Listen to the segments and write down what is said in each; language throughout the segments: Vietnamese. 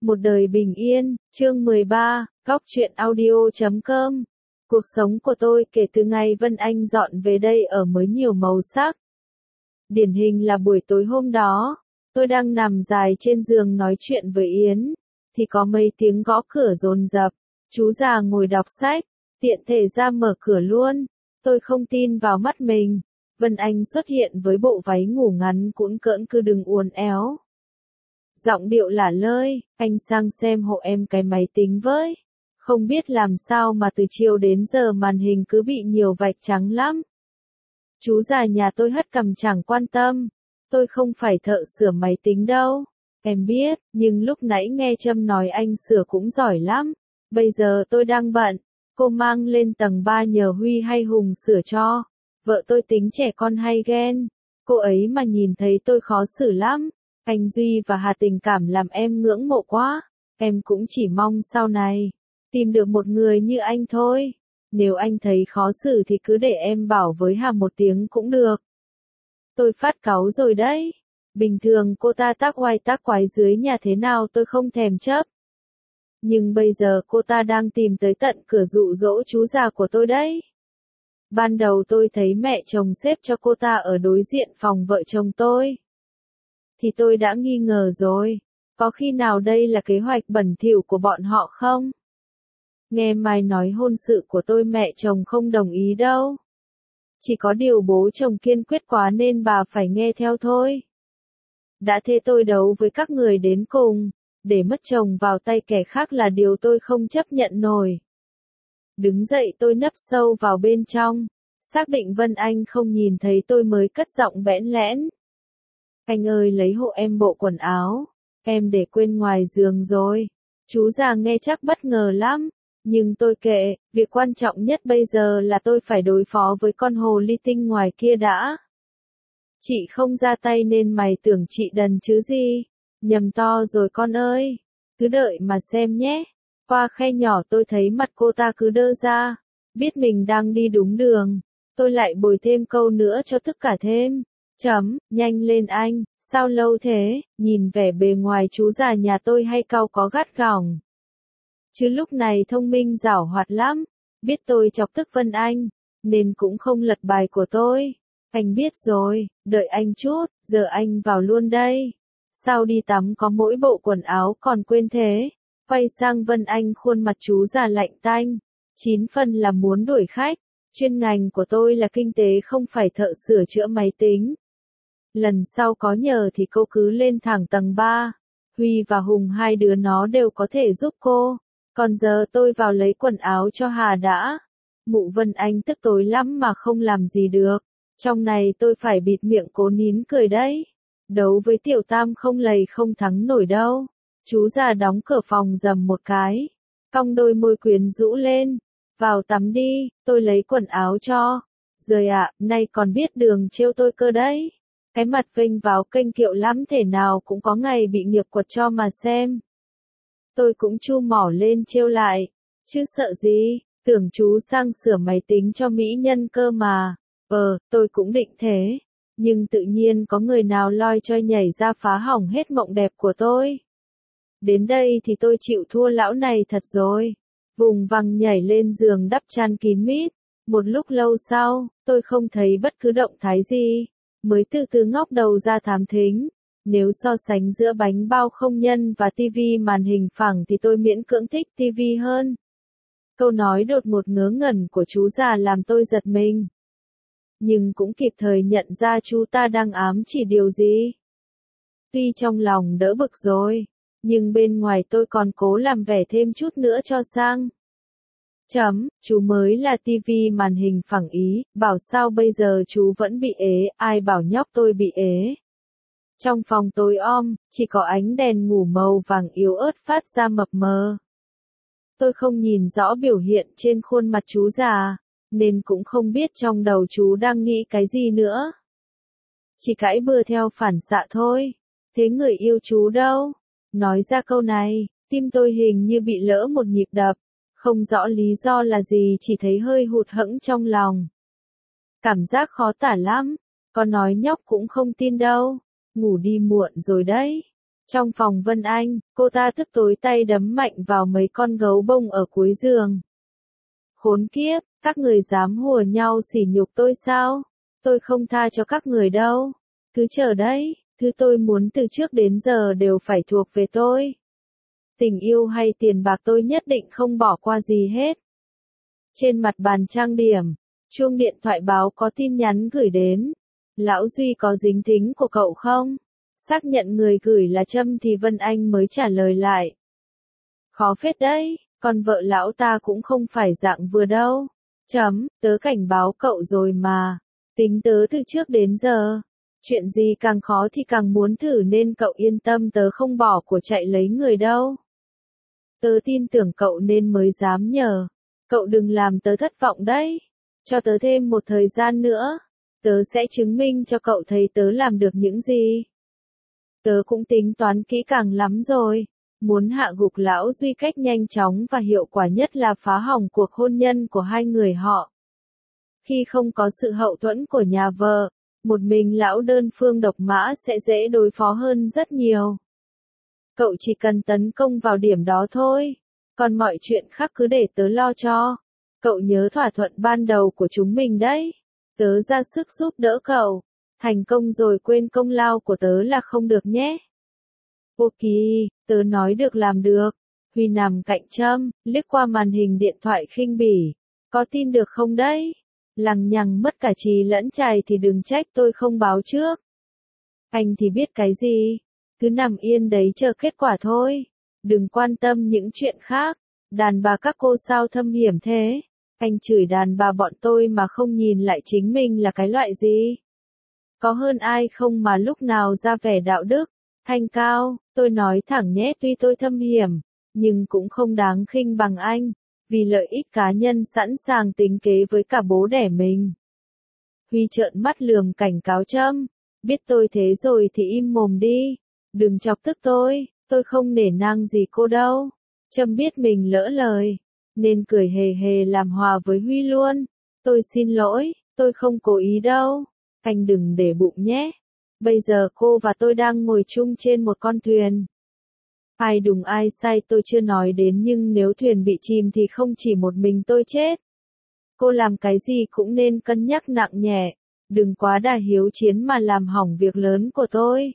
Một đời bình yên, chương 13, Góc truyện audio.com. Cuộc sống của tôi kể từ ngày Vân Anh dọn về đây ở mới nhiều màu sắc. Điển hình là buổi tối hôm đó, tôi đang nằm dài trên giường nói chuyện với Yến, thì có mấy tiếng gõ cửa dồn dập. Chú già ngồi đọc sách, tiện thể ra mở cửa luôn. Tôi không tin vào mắt mình. Vân Anh xuất hiện với bộ váy ngủ ngắn cũn cỡn cứ đừng uốn éo. Giọng điệu lả lơi, anh sang xem hộ em cái máy tính với. Không biết làm sao mà từ chiều đến giờ màn hình cứ bị nhiều vạch trắng lắm. Chú già nhà tôi hất cằm chẳng quan tâm. Tôi không phải thợ sửa máy tính đâu. Em biết, nhưng lúc nãy nghe Trâm nói anh sửa cũng giỏi lắm. Bây giờ tôi đang bận. Cô mang lên tầng 3 nhờ Huy hay Hùng sửa cho. Vợ tôi tính trẻ con hay ghen. Cô ấy mà nhìn thấy tôi khó xử lắm. Anh Duy và Hà tình cảm làm em ngưỡng mộ quá. Em cũng chỉ mong sau này tìm được một người như anh thôi. Nếu anh thấy khó xử thì cứ để em bảo với Hà một tiếng cũng được. Tôi phát cáu rồi đấy. Bình thường cô ta tác oai tác quái dưới nhà thế nào tôi không thèm chấp. Nhưng bây giờ cô ta đang tìm tới tận cửa dụ dỗ chú già của tôi đấy. Ban đầu tôi thấy mẹ chồng xếp cho cô ta ở đối diện phòng vợ chồng tôi. Thì tôi đã nghi ngờ rồi. Có khi nào đây là kế hoạch bẩn thỉu của bọn họ không? Nghe Mai nói hôn sự của tôi mẹ chồng không đồng ý đâu. Chỉ có điều bố chồng kiên quyết quá nên bà phải nghe theo thôi. Đã thế tôi đấu với các người đến cùng. Để mất chồng vào tay kẻ khác là điều tôi không chấp nhận nổi. Đứng dậy tôi nấp sâu vào bên trong. Xác định Vân Anh không nhìn thấy tôi mới cất giọng bẽn lẽn. Anh ơi lấy hộ em bộ quần áo. Em để quên ngoài giường rồi. Chú già nghe chắc bất ngờ lắm. Nhưng tôi kệ, việc quan trọng nhất bây giờ là tôi phải đối phó với con hồ ly tinh ngoài kia đã. Chị không ra tay nên mày tưởng chị đần chứ gì. Nhầm to rồi con ơi. Cứ đợi mà xem nhé. Qua khe nhỏ tôi thấy mặt cô ta cứ đơ ra. Biết mình đang đi đúng đường. Tôi lại bồi thêm câu nữa cho tức cả thêm. Nhanh lên anh, sao lâu thế, nhìn vẻ bề ngoài chú già nhà tôi hay cau có gắt gỏng. Chứ lúc này thông minh giảo hoạt lắm, biết tôi chọc tức Vân Anh, nên cũng không lật bài của tôi. Anh biết rồi, đợi anh chút, giờ anh vào luôn đây. Sao đi tắm có mỗi bộ quần áo còn quên thế? Quay sang Vân Anh khuôn mặt chú già lạnh tanh. 9 phần là muốn đuổi khách, chuyên ngành của tôi là kinh tế không phải thợ sửa chữa máy tính. Lần sau có nhờ thì cô cứ lên thẳng tầng 3. Huy và Hùng hai đứa nó đều có thể giúp cô. Còn giờ tôi vào lấy quần áo cho Hà đã. Mụ Vân Anh tức tối lắm mà không làm gì được. Trong này tôi phải bịt miệng cố nín cười đấy. Đấu với Tiểu Tam không lầy không thắng nổi đâu. Chú già đóng cửa phòng rầm một cái. Cong đôi môi quyến rũ lên. Vào tắm đi, tôi lấy quần áo cho. Rồi ạ, nay còn biết đường trêu tôi cơ đấy. Cái mặt vênh vào kênh kiệu lắm thể nào cũng có ngày bị nghiệp quật cho mà xem. Tôi cũng chu mỏ lên trêu lại. Chứ sợ gì, tưởng chú sang sửa máy tính cho mỹ nhân cơ mà. Tôi cũng định thế. Nhưng tự nhiên có người nào loi choi nhảy ra phá hỏng hết mộng đẹp của tôi. Đến đây thì tôi chịu thua lão này thật rồi. Vùng vằng nhảy lên giường đắp chăn kín mít. Một lúc lâu sau, tôi không thấy bất cứ động thái gì. Mới từ từ ngóc đầu ra thám thính. Nếu so sánh giữa bánh bao không nhân và tivi màn hình phẳng thì tôi miễn cưỡng thích tivi hơn. Câu nói đột ngột ngớ ngẩn của chú già làm tôi giật mình. Nhưng cũng kịp thời nhận ra chú ta đang ám chỉ điều gì. Tuy trong lòng đỡ bực rồi, nhưng bên ngoài tôi còn cố làm vẻ thêm chút nữa cho sang. Chú mới là tivi màn hình phẳng ý, bảo sao bây giờ chú vẫn bị ế, ai bảo nhóc tôi bị ế. Trong phòng tối om, chỉ có ánh đèn ngủ màu vàng yếu ớt phát ra mập mờ. Tôi không nhìn rõ biểu hiện trên khuôn mặt chú già, nên cũng không biết trong đầu chú đang nghĩ cái gì nữa. Chỉ cãi bừa theo phản xạ thôi. Thế người yêu chú đâu? Nói ra câu này, tim tôi hình như bị lỡ một nhịp đập. Không rõ lý do là gì chỉ thấy hơi hụt hẫng trong lòng. Cảm giác khó tả lắm. Có nói nhóc cũng không tin đâu. Ngủ đi muộn rồi đấy. Trong phòng Vân Anh, cô ta tức tối tay đấm mạnh vào mấy con gấu bông ở cuối giường. Khốn kiếp, các người dám hùa nhau sỉ nhục tôi sao? Tôi không tha cho các người đâu. Cứ chờ đấy, thứ tôi muốn từ trước đến giờ đều phải thuộc về tôi. Tình yêu hay tiền bạc tôi nhất định không bỏ qua gì hết. Trên mặt bàn trang điểm, chuông điện thoại báo có tin nhắn gửi đến. Lão Duy có dính thính của cậu không? Xác nhận người gửi là Trâm thì Vân Anh mới trả lời lại. Khó phết đấy, còn vợ lão ta cũng không phải dạng vừa đâu. Tớ cảnh báo cậu rồi mà. Tính tớ từ trước đến giờ. Chuyện gì càng khó thì càng muốn thử nên cậu yên tâm tớ không bỏ của chạy lấy người đâu. Tớ tin tưởng cậu nên mới dám nhờ. Cậu đừng làm tớ thất vọng đấy. Cho tớ thêm một thời gian nữa. Tớ sẽ chứng minh cho cậu thấy tớ làm được những gì. Tớ cũng tính toán kỹ càng lắm rồi. Muốn hạ gục lão Duy cách nhanh chóng và hiệu quả nhất là phá hỏng cuộc hôn nhân của hai người họ. Khi không có sự hậu thuẫn của nhà vợ, một mình lão đơn phương độc mã sẽ dễ đối phó hơn rất nhiều. Cậu chỉ cần tấn công vào điểm đó thôi. Còn mọi chuyện khác cứ để tớ lo cho. Cậu nhớ thỏa thuận ban đầu của chúng mình đấy. Tớ ra sức giúp đỡ cậu. Thành công rồi quên công lao của tớ là không được nhé. Ok, tớ nói được làm được. Huy nằm cạnh Trâm, liếc qua màn hình điện thoại khinh bỉ. Có tin được không đấy? Lằng nhằng mất cả trí lẫn trài thì đừng trách tôi không báo trước. Anh thì biết cái gì? Cứ nằm yên đấy chờ kết quả thôi. Đừng quan tâm những chuyện khác. Đàn bà các cô sao thâm hiểm thế? Anh chửi đàn bà bọn tôi mà không nhìn lại chính mình là cái loại gì? Có hơn ai không mà lúc nào ra vẻ đạo đức, thanh cao, tôi nói thẳng nhé tuy tôi thâm hiểm, nhưng cũng không đáng khinh bằng anh, vì lợi ích cá nhân sẵn sàng tính kế với cả bố đẻ mình. Huy trợn mắt lườm cảnh cáo Trâm, biết tôi thế rồi thì im mồm đi, đừng chọc tức tôi không nể nang gì cô đâu. Trâm biết mình lỡ lời, nên cười hề hề làm hòa với Huy luôn. Tôi xin lỗi, tôi không cố ý đâu. Anh đừng để bụng nhé. Bây giờ cô và tôi đang ngồi chung trên một con thuyền. Ai đúng ai sai tôi chưa nói đến nhưng nếu thuyền bị chìm thì không chỉ một mình tôi chết. Cô làm cái gì cũng nên cân nhắc nặng nhẹ. Đừng quá đà hiếu chiến mà làm hỏng việc lớn của tôi.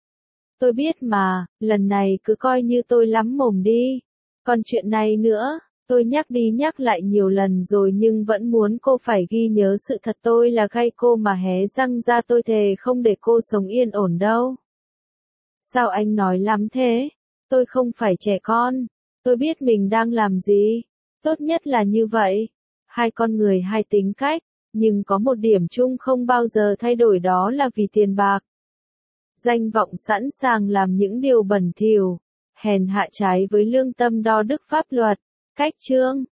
Tôi biết mà, lần này cứ coi như tôi lắm mồm đi. Còn chuyện này nữa, tôi nhắc đi nhắc lại nhiều lần rồi nhưng vẫn muốn cô phải ghi nhớ sự thật tôi là gay cô mà hé răng ra tôi thề không để cô sống yên ổn đâu. Sao anh nói lắm thế? Tôi không phải trẻ con. Tôi biết mình đang làm gì. Tốt nhất là như vậy. Hai con người hai tính cách, nhưng có một điểm chung không bao giờ thay đổi đó là vì tiền bạc. Danh vọng sẵn sàng làm những điều bẩn thỉu, hèn hạ trái với lương tâm đo đức pháp luật. Cách chương